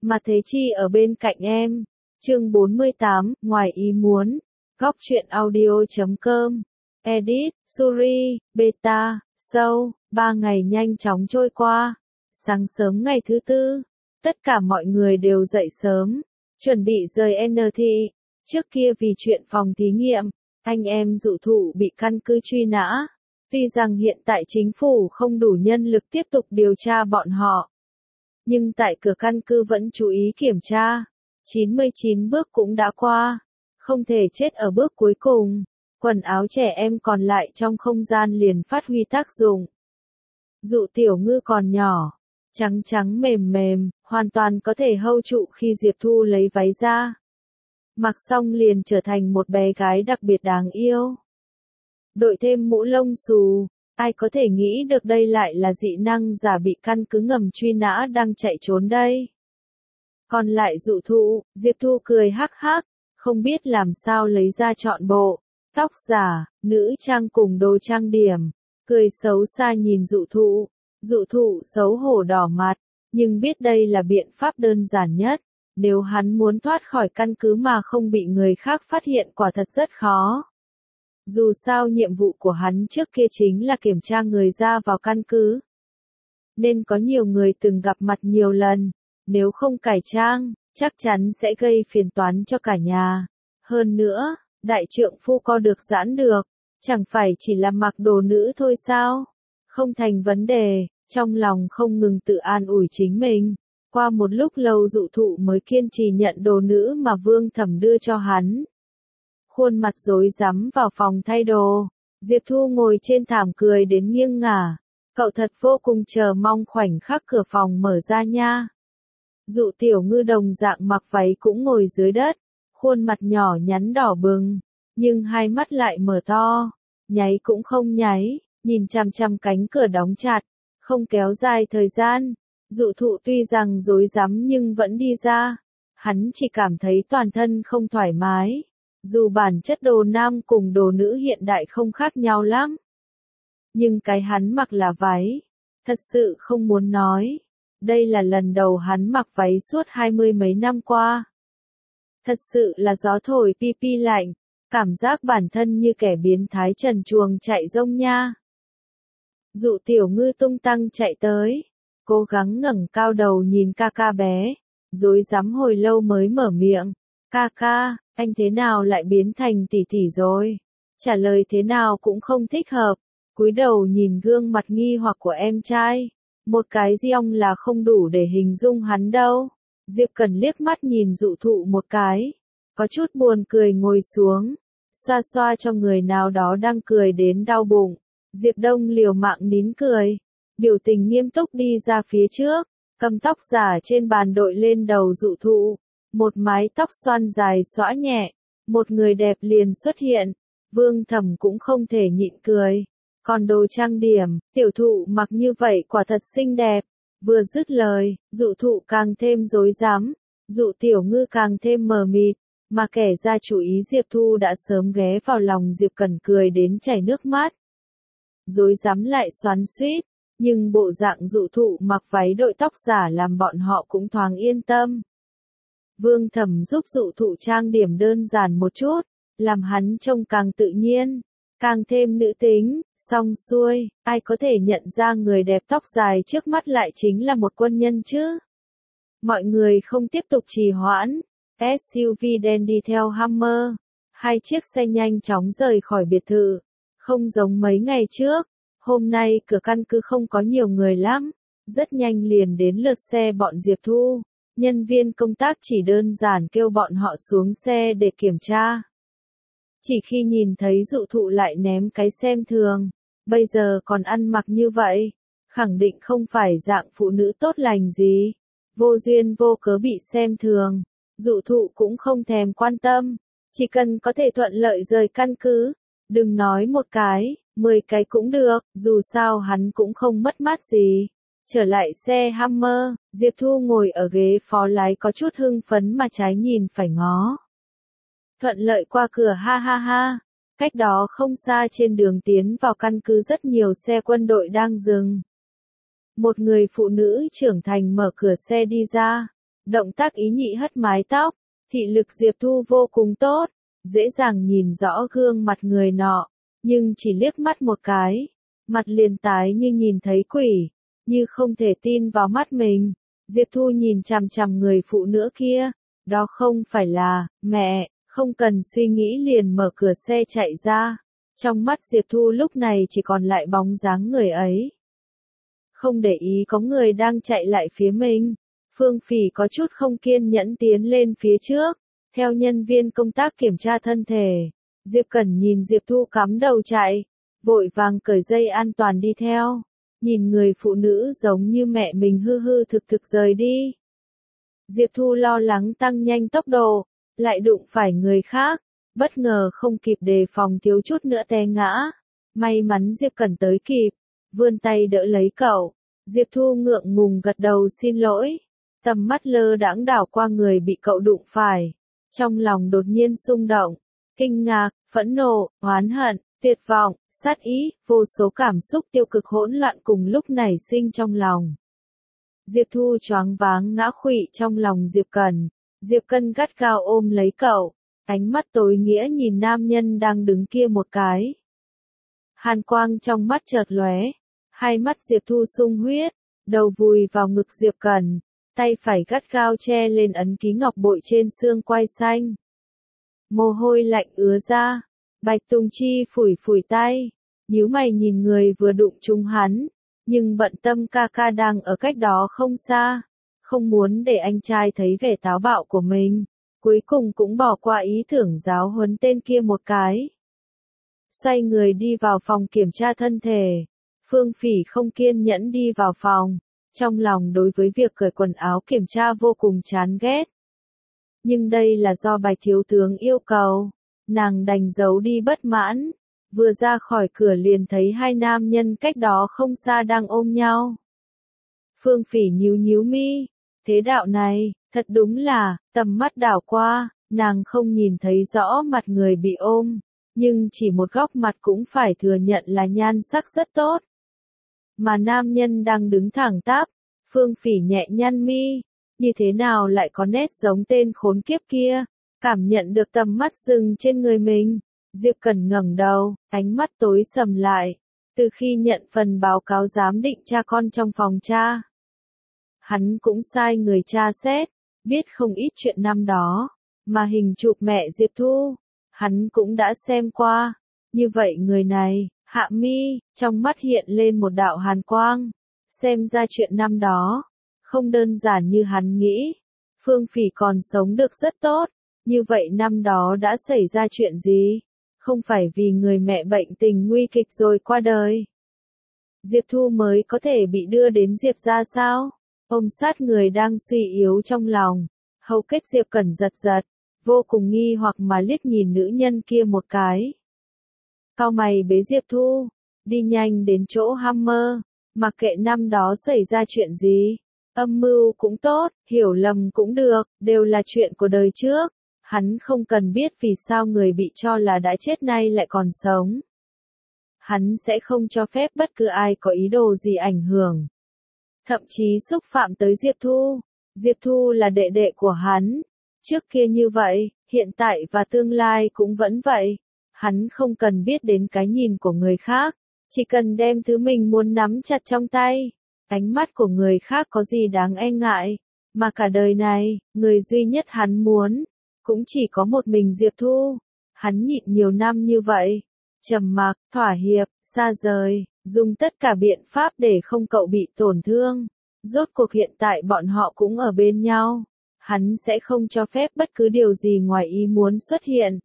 mà Thế Chi ở bên cạnh em. Chương 48, ngoài ý muốn. Góc truyện audio.com. Edit, Suri, Beta, Sâu. 3 ngày nhanh chóng trôi qua. Sáng sớm ngày thứ tư, tất cả mọi người đều dậy sớm, chuẩn bị rời NT. Trước kia vì chuyện phòng thí nghiệm, anh em dụ thụ bị căn cứ truy nã. Tuy rằng hiện tại chính phủ không đủ nhân lực tiếp tục điều tra bọn họ, nhưng tại cửa căn cứ vẫn chú ý kiểm tra. 99 bước cũng đã qua, không thể chết ở bước cuối cùng. Quần áo trẻ em còn lại trong không gian liền phát huy tác dụng. Dụ Tiểu Ngư còn nhỏ, trắng trắng mềm mềm, hoàn toàn có thể hâu trụ khi Diệp Thu lấy váy ra. Mặc xong liền trở thành một bé gái đặc biệt đáng yêu. Đội thêm mũ lông xù, ai có thể nghĩ được đây lại là dị năng giả bị căn cứ ngầm truy nã đang chạy trốn đây. Còn lại dụ thụ, Diệp Thu cười hắc hắc, không biết làm sao lấy ra trọn bộ, tóc giả, nữ trang cùng đồ trang điểm, cười xấu xa nhìn dụ thụ xấu hổ đỏ mặt, nhưng biết đây là biện pháp đơn giản nhất, nếu hắn muốn thoát khỏi căn cứ mà không bị người khác phát hiện quả thật rất khó. Dù sao nhiệm vụ của hắn trước kia chính là kiểm tra người ra vào căn cứ, nên có nhiều người từng gặp mặt nhiều lần, nếu không cải trang, chắc chắn sẽ gây phiền toái cho cả nhà. Hơn nữa, đại trượng phu co được giãn được, chẳng phải chỉ là mặc đồ nữ thôi sao? Không thành vấn đề, trong lòng không ngừng tự an ủi chính mình. Qua một lúc lâu dụ thụ mới kiên trì nhận đồ nữ mà Vương Thẩm đưa cho hắn. Khuôn mặt rối rắm vào phòng thay đồ, Diệp Thu ngồi trên thảm cười đến nghiêng ngả. Cậu thật vô cùng chờ mong khoảnh khắc cửa phòng mở ra nha. Dụ Tiểu Ngư đồng dạng mặc váy cũng ngồi dưới đất, khuôn mặt nhỏ nhắn đỏ bừng, nhưng hai mắt lại mở to, nháy cũng không nháy, nhìn chằm chằm cánh cửa đóng chặt, không kéo dài thời gian. Dụ thụ tuy rằng rối rắm nhưng vẫn đi ra, hắn chỉ cảm thấy toàn thân không thoải mái, dù bản chất đồ nam cùng đồ nữ hiện đại không khác nhau lắm. Nhưng cái hắn mặc là váy, thật sự không muốn nói. Đây là lần đầu hắn mặc váy suốt 20 mấy năm qua. Thật sự là gió thổi pi pi lạnh, cảm giác bản thân như kẻ biến thái trần truồng chạy rông nha. Dụ Tiểu Ngư tung tăng chạy tới, cố gắng ngẩng cao đầu nhìn ca ca bé, rối rắm hồi lâu mới mở miệng. Ca ca, anh thế nào lại biến thành tỷ tỷ rồi? Trả lời thế nào cũng không thích hợp, cúi đầu nhìn gương mặt nghi hoặc của em trai. Một cái giong là không đủ để hình dung hắn đâu. Diệp Cần liếc mắt nhìn dụ thụ một cái, có chút buồn cười ngồi xuống, xoa xoa cho người nào đó đang cười đến đau bụng. Diệp Đông liều mạng nín cười, biểu tình nghiêm túc đi ra phía trước, cầm tóc giả trên bàn đội lên đầu dụ thụ, một mái tóc xoăn dài xõa nhẹ, một người đẹp liền xuất hiện. Vương Thẩm cũng không thể nhịn cười. Còn đồ trang điểm, tiểu thụ mặc như vậy quả thật xinh đẹp. Vừa dứt lời, dụ thụ càng thêm rối rắm, dụ Tiểu Ngư càng thêm mờ mịt, mà kẻ ra chủ ý Diệp Thu đã sớm ghé vào lòng Diệp Cẩn cười đến chảy nước mắt. Rối rắm lại xoắn xuýt, nhưng bộ dạng dụ thụ mặc váy đội tóc giả làm bọn họ cũng thoáng yên tâm. Vương Thẩm giúp dụ thụ trang điểm đơn giản một chút, làm hắn trông càng tự nhiên, càng thêm nữ tính. Xong xuôi, ai có thể nhận ra người đẹp tóc dài trước mắt lại chính là một quân nhân chứ? Mọi người không tiếp tục trì hoãn, SUV đen đi theo Hummer, hai chiếc xe nhanh chóng rời khỏi biệt thự. Không giống mấy ngày trước, hôm nay cửa căn cứ không có nhiều người lắm, rất nhanh liền đến lượt xe bọn Diệp Thu. Nhân viên công tác chỉ đơn giản kêu bọn họ xuống xe để kiểm tra. Chỉ khi nhìn thấy dụ thụ lại ném cái xem thường, bây giờ còn ăn mặc như vậy, khẳng định không phải dạng phụ nữ tốt lành gì, vô duyên vô cớ bị xem thường. Dụ thụ cũng không thèm quan tâm, chỉ cần có thể thuận lợi rời căn cứ, đừng nói một cái, 10 cái cũng được, dù sao hắn cũng không mất mát gì. Trở lại xe Hummer, Diệp Thu ngồi ở ghế phó lái có chút hưng phấn mà trái nhìn phải ngó. Thuận lợi qua cửa ha ha ha. Cách đó không xa trên đường tiến vào căn cứ rất nhiều xe quân đội đang dừng. Một người phụ nữ trưởng thành mở cửa xe đi ra, Động tác ý nhị hất mái tóc, thị lực Diệp Thu vô cùng tốt, dễ dàng nhìn rõ gương mặt người nọ, nhưng chỉ liếc mắt một cái, mặt liền tái như nhìn thấy quỷ, như không thể tin vào mắt mình. Diệp Thu nhìn chằm chằm người phụ nữ kia, đó không phải là mẹ, không cần suy nghĩ liền mở cửa xe chạy ra. Trong mắt Diệp Thu lúc này chỉ còn lại bóng dáng người ấy. Không để ý có người đang chạy lại phía mình, Phương Phỉ có chút không kiên nhẫn tiến lên phía trước, theo nhân viên công tác kiểm tra thân thể. Diệp Cẩn nhìn Diệp Thu cắm đầu chạy, vội vàng cởi dây an toàn đi theo, nhìn người phụ nữ giống như mẹ mình hư hư thực thực rời đi. Diệp Thu lo lắng tăng nhanh tốc độ, lại đụng phải người khác, bất ngờ không kịp đề phòng thiếu chút nữa té ngã. May mắn Diệp Cẩn tới kịp, vươn tay đỡ lấy cậu. Diệp Thu ngượng ngùng gật đầu xin lỗi, tầm mắt lơ đãng đảo qua người bị cậu đụng phải. Trong lòng đột nhiên xung động, kinh ngạc, phẫn nộ, oán hận, tuyệt vọng, sát ý, vô số cảm xúc tiêu cực hỗn loạn cùng lúc nảy sinh trong lòng. Diệp Thu choáng váng ngã khuỵu trong lòng Diệp Cẩn. Diệp Cẩn gắt gao ôm lấy cậu, ánh mắt tối nghĩa nhìn nam nhân đang đứng kia một cái. Hàn quang trong mắt chợt lóe, hai mắt Diệp Thu sung huyết, đầu vùi vào ngực Diệp Cẩn, tay phải gắt gao che lên ấn ký ngọc bội trên xương quai xanh. Mồ hôi lạnh ứa ra, Bạch Tùng Chi phủi phủi tay, nhíu mày nhìn người vừa đụng trúng hắn, nhưng bận tâm ca ca đang ở cách đó không xa, không muốn để anh trai thấy vẻ táo bạo của mình, cuối cùng cũng bỏ qua ý tưởng giáo huấn tên kia một cái. Xoay người đi vào phòng kiểm tra thân thể, Phương Phỉ không kiên nhẫn đi vào phòng, trong lòng đối với việc cởi quần áo kiểm tra vô cùng chán ghét. Nhưng đây là do Bạch thiếu tướng yêu cầu, nàng đành giấu đi bất mãn, vừa ra khỏi cửa liền thấy hai nam nhân cách đó không xa đang ôm nhau. Phương Phỉ nhíu nhíu mi, thế đạo này, thật đúng là, tầm mắt đảo qua, nàng không nhìn thấy rõ mặt người bị ôm, nhưng chỉ một góc mặt cũng phải thừa nhận là nhan sắc rất tốt. Mà nam nhân đang đứng thẳng tắp, Phương Phỉ nhẹ nhăn mi, như thế nào lại có nét giống tên khốn kiếp kia, cảm nhận được tầm mắt dừng trên người mình. Diệp Cẩn ngẩng đầu, ánh mắt tối sầm lại, từ khi nhận phần báo cáo giám định cha con trong phòng tra. Hắn cũng sai người tra xét, biết không ít chuyện năm đó, mà hình chụp mẹ Diệp Thu, hắn cũng đã xem qua. Như vậy người này, hạ mi, trong mắt hiện lên một đạo hàn quang, xem ra chuyện năm đó, không đơn giản như hắn nghĩ. Phương Phỉ còn sống được rất tốt, như vậy năm đó đã xảy ra chuyện gì? Không phải vì người mẹ bệnh tình nguy kịch rồi qua đời. Diệp Thu mới có thể bị đưa đến Diệp gia sao? Ôm sát người đang suy yếu trong lòng, hầu kết Diệp Cẩn giật giật, vô cùng nghi hoặc mà liếc nhìn nữ nhân kia một cái. Cau mày bế Diệp Thu, đi nhanh đến chỗ Hammer, mặc kệ năm đó xảy ra chuyện gì, âm mưu cũng tốt, hiểu lầm cũng được, đều là chuyện của đời trước. Hắn không cần biết vì sao người bị cho là đã chết nay lại còn sống. Hắn sẽ không cho phép bất cứ ai có ý đồ gì ảnh hưởng, thậm chí xúc phạm tới Diệp Thu. Diệp Thu là đệ đệ của hắn, trước kia như vậy, hiện tại và tương lai cũng vẫn vậy. Hắn không cần biết đến cái nhìn của người khác, chỉ cần đem thứ mình muốn nắm chặt trong tay. Ánh mắt của người khác có gì đáng e ngại, mà cả đời này, người duy nhất hắn muốn, cũng chỉ có một mình Diệp Thu. Hắn nhịn nhiều năm như vậy, trầm mặc, thỏa hiệp, xa rời, dùng tất cả biện pháp để không cậu bị tổn thương. Rốt cuộc hiện tại bọn họ cũng ở bên nhau. Hắn sẽ không cho phép bất cứ điều gì ngoài ý muốn xuất hiện.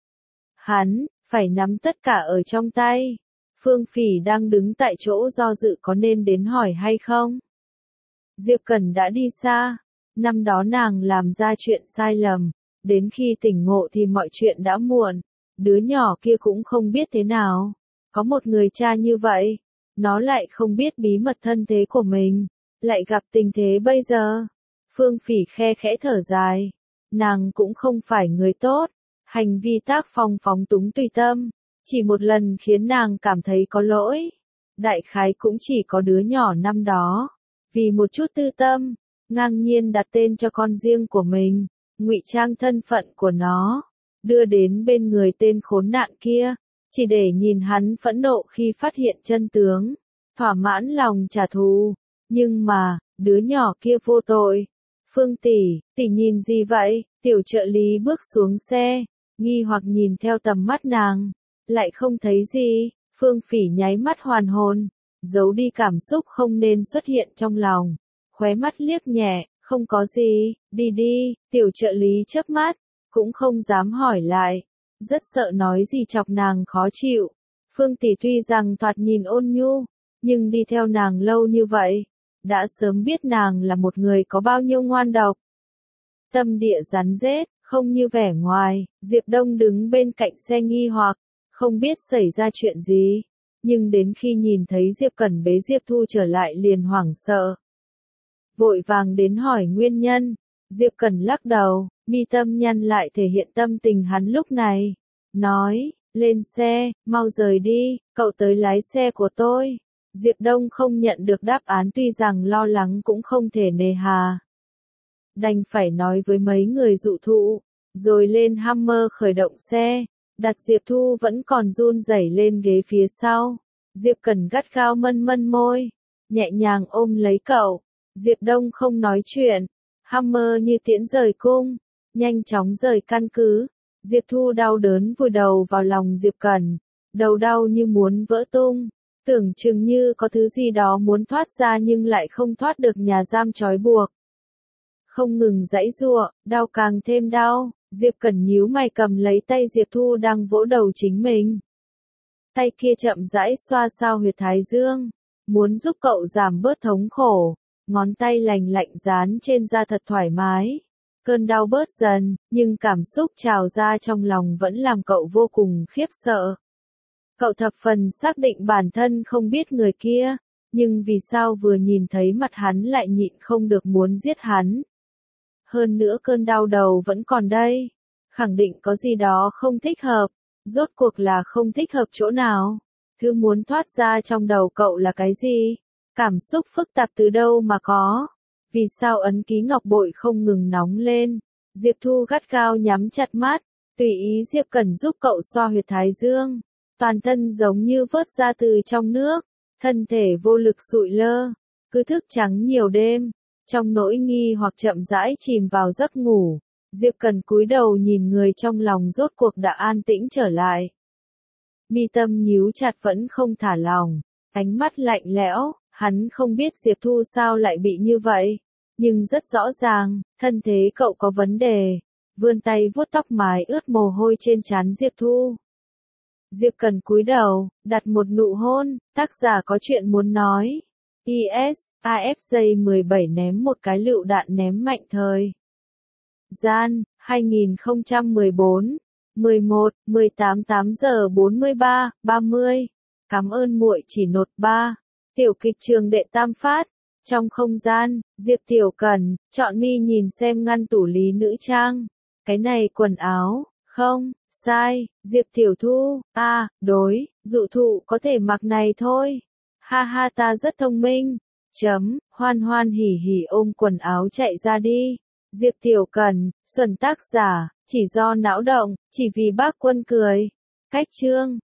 Hắn phải nắm tất cả ở trong tay. Phương Phỉ đang đứng tại chỗ do dự có nên đến hỏi hay không. Diệp Cẩn đã đi xa. Năm đó nàng làm ra chuyện sai lầm. Đến khi tỉnh ngộ thì mọi chuyện đã muộn. Đứa nhỏ kia cũng không biết thế nào. Có một người cha như vậy, nó lại không biết bí mật thân thế của mình, lại gặp tình thế bây giờ. Phương Phỉ khe khẽ thở dài. Nàng cũng không phải người tốt. Hành vi tác phong phóng túng tùy tâm, chỉ một lần khiến nàng cảm thấy có lỗi. Đại khái cũng chỉ có đứa nhỏ năm đó, vì một chút tư tâm, ngang nhiên đặt tên cho con riêng của mình, ngụy trang thân phận của nó, đưa đến bên người tên khốn nạn kia, chỉ để nhìn hắn phẫn nộ khi phát hiện chân tướng, thỏa mãn lòng trả thù. Nhưng mà, đứa nhỏ kia vô tội. Phương tỷ, tỷ nhìn gì vậy? Tiểu trợ lý bước xuống xe, nghi hoặc nhìn theo tầm mắt nàng, lại không thấy gì. Phương Phỉ nháy mắt hoàn hồn, giấu đi cảm xúc không nên xuất hiện trong lòng, khóe mắt liếc nhẹ, không có gì, đi đi. Tiểu trợ lý chớp mắt, cũng không dám hỏi lại, rất sợ nói gì chọc nàng khó chịu. Phương tỷ tuy rằng thoạt nhìn ôn nhu, nhưng đi theo nàng lâu như vậy, đã sớm biết nàng là một người có bao nhiêu ngoan độc. Tâm địa rắn rết, không như vẻ ngoài. Diệp Đông đứng bên cạnh xe nghi hoặc, không biết xảy ra chuyện gì, nhưng đến khi nhìn thấy Diệp Cẩn bế Diệp Thu trở lại liền hoảng sợ. Vội vàng đến hỏi nguyên nhân, Diệp Cẩn lắc đầu, mi tâm nhăn lại thể hiện tâm tình hắn lúc này, nói, lên xe, mau rời đi, cậu tới lái xe của tôi. Diệp Đông không nhận được đáp án tuy rằng lo lắng cũng không thể nề hà. Đành phải nói với mấy người dụ thụ, rồi lên Hummer khởi động xe, đặt Diệp Thu vẫn còn run rẩy lên ghế phía sau. Diệp Cẩn gắt gao mân môi, nhẹ nhàng ôm lấy cậu. Diệp Đông không nói chuyện, Hummer như tiễn rời cung, nhanh chóng rời căn cứ. Diệp Thu đau đớn vùi đầu vào lòng Diệp Cẩn, đầu đau như muốn vỡ tung. Tưởng chừng như có thứ gì đó muốn thoát ra nhưng lại không thoát được nhà giam trói buộc. Không ngừng giãy giụa, đau càng thêm đau, Diệp Cẩn nhíu mày cầm lấy tay Diệp Thu đang vỗ đầu chính mình. Tay kia chậm rãi xoa sao huyệt thái dương, muốn giúp cậu giảm bớt thống khổ, ngón tay lành lạnh dán trên da thật thoải mái. Cơn đau bớt dần, nhưng cảm xúc trào ra trong lòng vẫn làm cậu vô cùng khiếp sợ. Cậu thập phần xác định bản thân không biết người kia, nhưng vì sao vừa nhìn thấy mặt hắn lại nhịn không được muốn giết hắn. Hơn nữa cơn đau đầu vẫn còn đây, khẳng định có gì đó không thích hợp, rốt cuộc là không thích hợp chỗ nào. Thứ muốn thoát ra trong đầu cậu là cái gì? Cảm xúc phức tạp từ đâu mà có? Vì sao ấn ký ngọc bội không ngừng nóng lên? Diệp Thu gắt gao nhắm chặt mắt, tùy ý Diệp Cẩn giúp cậu xoa huyệt thái dương. Toàn thân giống như vớt ra từ trong nước, thân thể vô lực sụi lơ, cứ thức trắng nhiều đêm, trong nỗi nghi hoặc chậm rãi chìm vào giấc ngủ. Diệp Cẩn cúi đầu nhìn người trong lòng rốt cuộc đã an tĩnh trở lại. Mi tâm nhíu chặt vẫn không thả lòng, ánh mắt lạnh lẽo, hắn không biết Diệp Thu sao lại bị như vậy, nhưng rất rõ ràng, thân thế cậu có vấn đề. Vươn tay vuốt tóc mái ướt mồ hôi trên trán Diệp Thu. Diệp Cẩn cúi đầu, đặt một nụ hôn, tác giả có chuyện muốn nói. IS, AFJ 17 ném một cái lựu đạn ném mạnh thời. Gian, 2014, 11, 18 8 giờ 43, 30. Cảm ơn muội chỉ nột 3. Tiểu kịch trường đệ tam phát. Trong không gian, Diệp Tiểu Cẩn, chọn mi nhìn xem ngăn tủ lý nữ trang. Cái này quần áo, không, sai, Diệp Tiểu Thu, đối, dụ thụ có thể mặc này thôi. Ha ha ta rất thông minh. Hoan hoan hỉ hỉ ôm quần áo chạy ra đi. Diệp Tiểu Cẩn, xuẩn tác giả, chỉ do não động, chỉ vì bác Quân cười. Cách chương